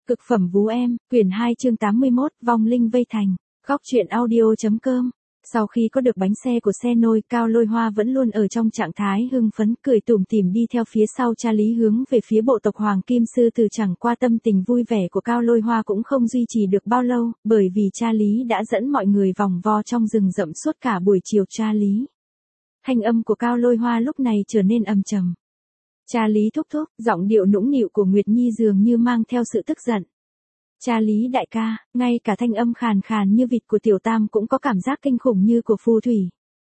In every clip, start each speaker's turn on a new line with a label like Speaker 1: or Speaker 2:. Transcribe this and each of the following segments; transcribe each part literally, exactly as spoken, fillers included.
Speaker 1: Cực phẩm vú em, quyển hai chương tám mươi mốt, vong linh vây thành, góc truyện audio.com. Sau khi có được bánh xe của xe nôi, Cao Lôi Hoa vẫn luôn ở trong trạng thái hưng phấn, cười tủm tỉm đi theo phía sau cha Lý hướng về phía bộ tộc Hoàng Kim Sư Tử. Chẳng qua tâm tình vui vẻ của Cao Lôi Hoa cũng không duy trì được bao lâu, bởi vì cha Lý đã dẫn mọi người vòng vo trong rừng rậm suốt cả buổi chiều. Cha Lý. Thanh âm của Cao Lôi Hoa lúc này trở nên âm trầm. Cha Lý thúc thúc, giọng điệu nũng nịu của Nguyệt Nhi dường như mang theo sự tức giận. Cha Lý đại ca, ngay cả thanh âm khàn khàn như vịt của Tiểu Tam cũng có cảm giác kinh khủng như của phù thủy.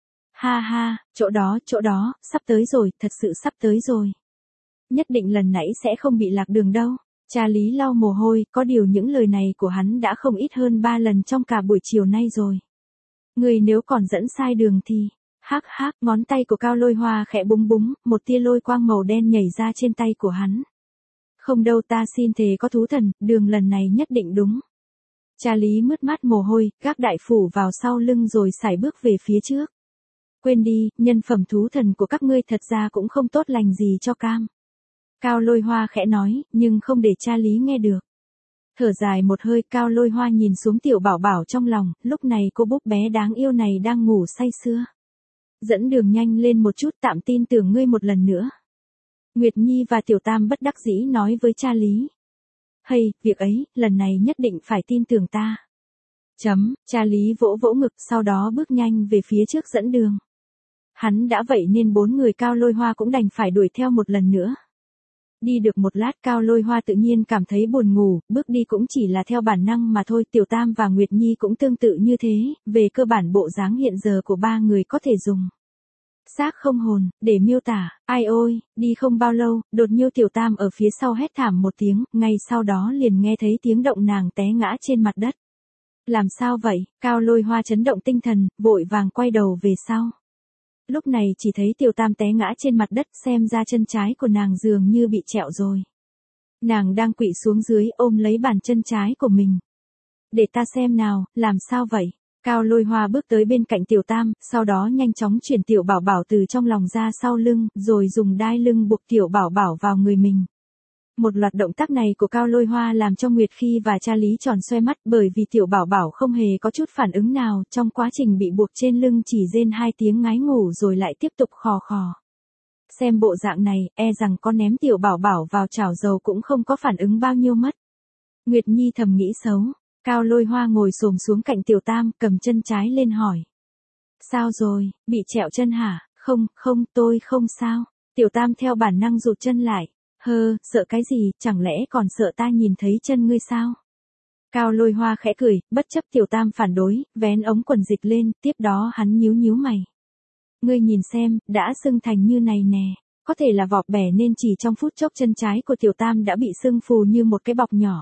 Speaker 1: Ha ha, chỗ đó, chỗ đó, sắp tới rồi, thật sự sắp tới rồi. Nhất định lần nãy sẽ không bị lạc đường đâu. Cha Lý lau mồ hôi, có điều những lời này của hắn đã không ít hơn ba lần trong cả buổi chiều nay rồi. Người nếu còn dẫn sai đường thì... Hắc hắc, ngón tay của Cao Lôi Hoa khẽ búng búng, một tia lôi quang màu đen nhảy ra trên tay của hắn. Không đâu, ta xin thề có thú thần, đường lần này nhất định đúng. Cha Lý mướt mắt mồ hôi, gác đại phủ vào sau lưng rồi sải bước về phía trước. Quên đi, nhân phẩm thú thần của các ngươi thật ra cũng không tốt lành gì cho cam. Cao Lôi Hoa khẽ nói, nhưng không để cha Lý nghe được. Thở dài một hơi, Cao Lôi Hoa nhìn xuống tiểu bảo bảo trong lòng, lúc này cô búp bé đáng yêu này đang ngủ say sưa. Dẫn đường nhanh lên một chút, tạm tin tưởng ngươi một lần nữa. Nguyệt Nhi và Tiểu Tam bất đắc dĩ nói với cha Lý. Hay, việc ấy, lần này nhất định phải tin tưởng ta. Chấm, cha Lý vỗ vỗ ngực, sau đó bước nhanh về phía trước dẫn đường. Hắn đã vậy nên bốn người Cao Lôi Hoa cũng đành phải đuổi theo một lần nữa. Đi được một lát, Cao Lôi Hoa tự nhiên cảm thấy buồn ngủ, bước đi cũng chỉ là theo bản năng mà thôi. Tiểu Tam và Nguyệt Nhi cũng tương tự như thế, về cơ bản bộ dáng hiện giờ của ba người có thể dùng xác không hồn để miêu tả. Ai ôi, đi không bao lâu, đột nhiên Tiểu Tam ở phía sau hét thảm một tiếng, ngay sau đó liền nghe thấy tiếng động, nàng té ngã trên mặt đất. Làm sao vậy? Cao Lôi Hoa chấn động tinh thần, vội vàng quay đầu về sau. Lúc này chỉ thấy Tiểu Tam té ngã trên mặt đất, xem ra chân trái của nàng dường như bị trẹo rồi. Nàng đang quỵ xuống dưới ôm lấy bàn chân trái của mình. Để ta xem nào, làm sao vậy? Cao Lôi Hoa bước tới bên cạnh Tiểu Tam, sau đó nhanh chóng chuyển Tiểu Bảo Bảo từ trong lòng ra sau lưng, rồi dùng đai lưng buộc Tiểu Bảo Bảo vào người mình. Một loạt động tác này của Cao Lôi Hoa làm cho Nguyệt Khi và cha Lý tròn xoe mắt, bởi vì Tiểu Bảo Bảo không hề có chút phản ứng nào, trong quá trình bị buộc trên lưng chỉ rên hai tiếng ngái ngủ rồi lại tiếp tục khò khò. Xem bộ dạng này, e rằng có ném Tiểu Bảo Bảo vào chảo dầu cũng không có phản ứng bao nhiêu mất. Nguyệt Nhi thầm nghĩ xấu. Cao Lôi Hoa ngồi xổm xuống cạnh Tiểu Tam, cầm chân trái lên hỏi. Sao rồi, bị trẹo chân hả? Không, không, tôi không sao. Tiểu Tam theo bản năng rụt chân lại. Hơ, sợ cái gì, chẳng lẽ còn sợ ta nhìn thấy chân ngươi sao? Cao Lôi Hoa khẽ cười, bất chấp Tiểu Tam phản đối, vén ống quần dịch lên, tiếp đó hắn nhíu nhíu mày. Ngươi nhìn xem, đã sưng thành như này nè. Có thể là vọt bẻ nên chỉ trong phút chốc chân trái của Tiểu Tam đã bị sưng phù như một cái bọc nhỏ.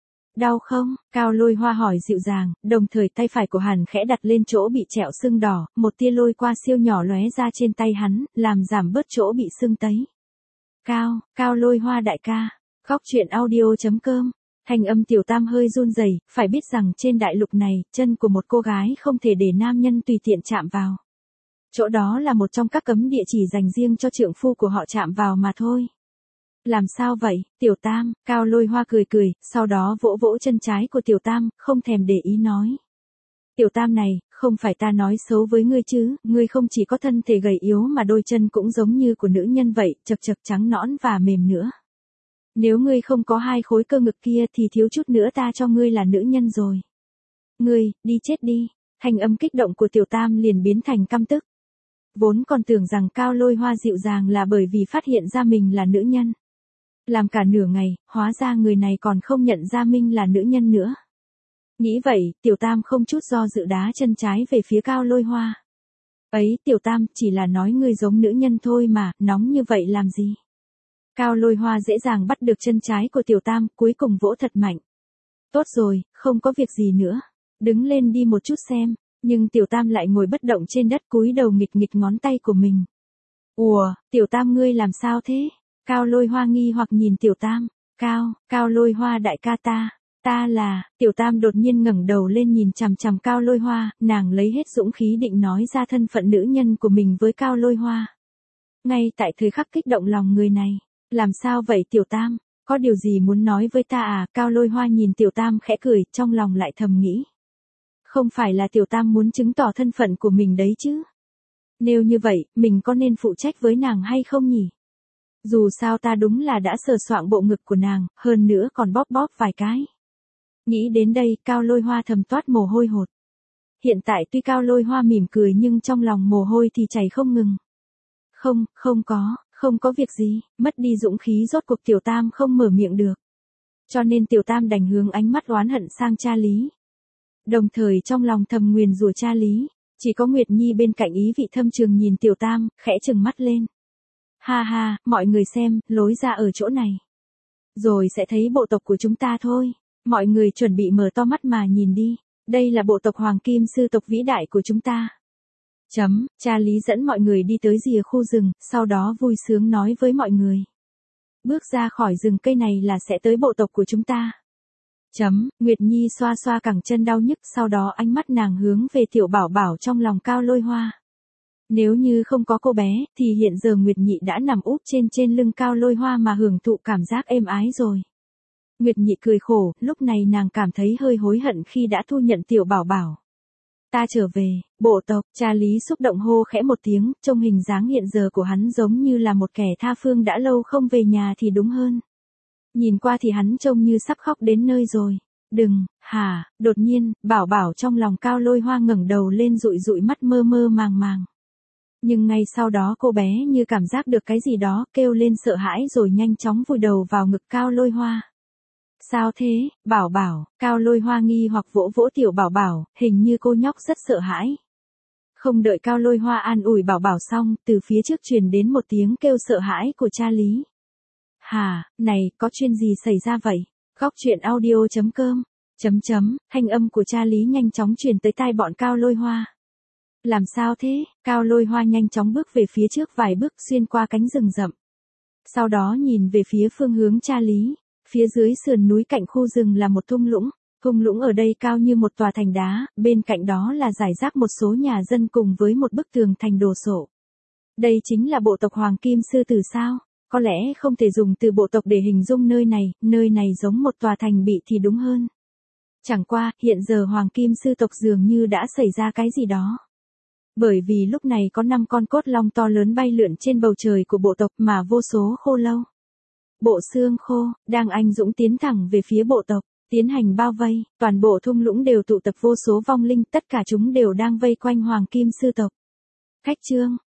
Speaker 1: Đau không? Cao Lôi Hoa hỏi dịu dàng, đồng thời tay phải của hắn khẽ đặt lên chỗ bị trẹo sưng đỏ, một tia lôi qua siêu nhỏ lóe ra trên tay hắn, làm giảm bớt chỗ bị sưng tấy. Cao, Cao Lôi Hoa đại ca, góc truyện audio.com. Thanh âm Tiểu Tam hơi run rẩy, phải biết rằng trên đại lục này, chân của một cô gái không thể để nam nhân tùy tiện chạm vào. Chỗ đó là một trong các cấm địa chỉ dành riêng cho trượng phu của họ chạm vào mà thôi. Làm sao vậy, Tiểu Tam? Cao Lôi Hoa cười cười, sau đó vỗ vỗ chân trái của Tiểu Tam, không thèm để ý nói. Tiểu Tam này, không phải ta nói xấu với ngươi chứ, ngươi không chỉ có thân thể gầy yếu mà đôi chân cũng giống như của nữ nhân vậy, chật chật trắng nõn và mềm nữa. Nếu ngươi không có hai khối cơ ngực kia thì thiếu chút nữa ta cho ngươi là nữ nhân rồi. Ngươi, đi chết đi. Thanh âm kích động của Tiểu Tam liền biến thành căm tức. Vốn còn tưởng rằng Cao Lôi Hoa dịu dàng là bởi vì phát hiện ra mình là nữ nhân. Làm cả nửa ngày, hóa ra người này còn không nhận ra mình là nữ nhân nữa. Nghĩ vậy, Tiểu Tam không chút do dự đá chân trái về phía Cao Lôi Hoa. Ấy, Tiểu Tam, chỉ là nói ngươi giống nữ nhân thôi mà, nóng như vậy làm gì? Cao Lôi Hoa dễ dàng bắt được chân trái của Tiểu Tam, cuối cùng vỗ thật mạnh. Tốt rồi, không có việc gì nữa. Đứng lên đi một chút xem, nhưng Tiểu Tam lại ngồi bất động trên đất cúi đầu nghịch nghịch ngón tay của mình. Ủa, Tiểu Tam ngươi làm sao thế? Cao Lôi Hoa nghi hoặc nhìn Tiểu Tam. Cao, Cao Lôi Hoa đại ca ta, ta là, Tiểu Tam đột nhiên ngẩng đầu lên nhìn chằm chằm Cao Lôi Hoa, nàng lấy hết dũng khí định nói ra thân phận nữ nhân của mình với Cao Lôi Hoa. Ngay tại thời khắc kích động lòng người này, làm sao vậy Tiểu Tam, Có điều gì muốn nói với ta à? Cao Lôi Hoa nhìn Tiểu Tam khẽ cười, trong lòng lại thầm nghĩ. Không phải là Tiểu Tam muốn chứng tỏ thân phận của mình đấy chứ. Nếu như vậy, mình có nên phụ trách với nàng hay không nhỉ? Dù sao ta đúng là đã sờ soạng bộ ngực của nàng, hơn nữa còn bóp bóp vài cái. Nghĩ đến đây, Cao Lôi Hoa thầm toát mồ hôi hột. Hiện tại tuy Cao Lôi Hoa mỉm cười nhưng trong lòng mồ hôi thì chảy không ngừng. Không, không có, không có việc gì, mất đi dũng khí rốt cuộc Tiểu Tam không mở miệng được. Cho nên Tiểu Tam đành hướng ánh mắt oán hận sang cha Lý. Đồng thời trong lòng thầm nguyền rủa cha Lý, chỉ có Nguyệt Nhi bên cạnh ý vị thâm trường nhìn Tiểu Tam, khẽ trừng mắt lên. Ha ha, mọi người xem, lối ra ở chỗ này. Rồi sẽ thấy bộ tộc của chúng ta thôi. Mọi người chuẩn bị mở to mắt mà nhìn đi. Đây là bộ tộc Hoàng Kim Sư tộc vĩ đại của chúng ta. Chấm, cha Lý dẫn mọi người đi tới rìa khu rừng, sau đó vui sướng nói với mọi người. Bước ra khỏi rừng cây này là sẽ tới bộ tộc của chúng ta. Chấm, Nguyệt Nhi xoa xoa cẳng chân đau nhức, sau đó ánh mắt nàng hướng về Tiểu Bảo Bảo trong lòng Cao Lôi Hoa. Nếu như không có cô bé, thì hiện giờ Nguyệt Nhị đã nằm úp trên trên lưng Cao Lôi Hoa mà hưởng thụ cảm giác êm ái rồi. Nguyệt Nhị cười khổ, lúc này nàng cảm thấy hơi hối hận khi đã thu nhận Tiểu Bảo Bảo. Ta trở về, bộ tộc, cha Lý xúc động hô khẽ một tiếng, trông hình dáng hiện giờ của hắn giống như là một kẻ tha phương đã lâu không về nhà thì đúng hơn. Nhìn qua thì hắn trông như sắp khóc đến nơi rồi. Đừng, hả, đột nhiên, Bảo Bảo trong lòng Cao Lôi Hoa ngẩng đầu lên dụi dụi mắt mơ mơ màng màng. Nhưng ngay sau đó cô bé như cảm giác được cái gì đó, kêu lên sợ hãi rồi nhanh chóng vùi đầu vào ngực Cao Lôi Hoa. Sao thế, Bảo Bảo? Cao Lôi Hoa nghi hoặc vỗ vỗ Tiểu Bảo Bảo, hình như cô nhóc rất sợ hãi. Không đợi Cao Lôi Hoa an ủi Bảo Bảo xong, từ phía trước truyền đến một tiếng kêu sợ hãi của cha Lý. Hà, này, có chuyện gì xảy ra vậy? Góc truyện audio chấm com, chấm chấm, thanh âm của cha Lý nhanh chóng truyền tới tai bọn Cao Lôi Hoa. Làm sao thế? Cao Lôi Hoa nhanh chóng bước về phía trước vài bước xuyên qua cánh rừng rậm. Sau đó nhìn về phía phương hướng cha Lý. Phía dưới sườn núi cạnh khu rừng là một thung lũng. Thung lũng ở đây cao như một tòa thành đá, bên cạnh đó là rải rác một số nhà dân cùng với một bức tường thành đồ sộ. Đây chính là bộ tộc Hoàng Kim Sư Tử sao? Có lẽ không thể dùng từ bộ tộc để hình dung nơi này, nơi này giống một tòa thành bị thì đúng hơn. Chẳng qua, hiện giờ Hoàng Kim Sư tộc dường như đã xảy ra cái gì đó. Bởi vì lúc này có năm con cốt long to lớn bay lượn trên bầu trời của bộ tộc mà vô số khô lâu. Bộ xương khô, đang anh dũng tiến thẳng về phía bộ tộc, tiến hành bao vây, toàn bộ thung lũng đều tụ tập vô số vong linh, tất cả chúng đều đang vây quanh Hoàng Kim Sư tộc. Khách trương,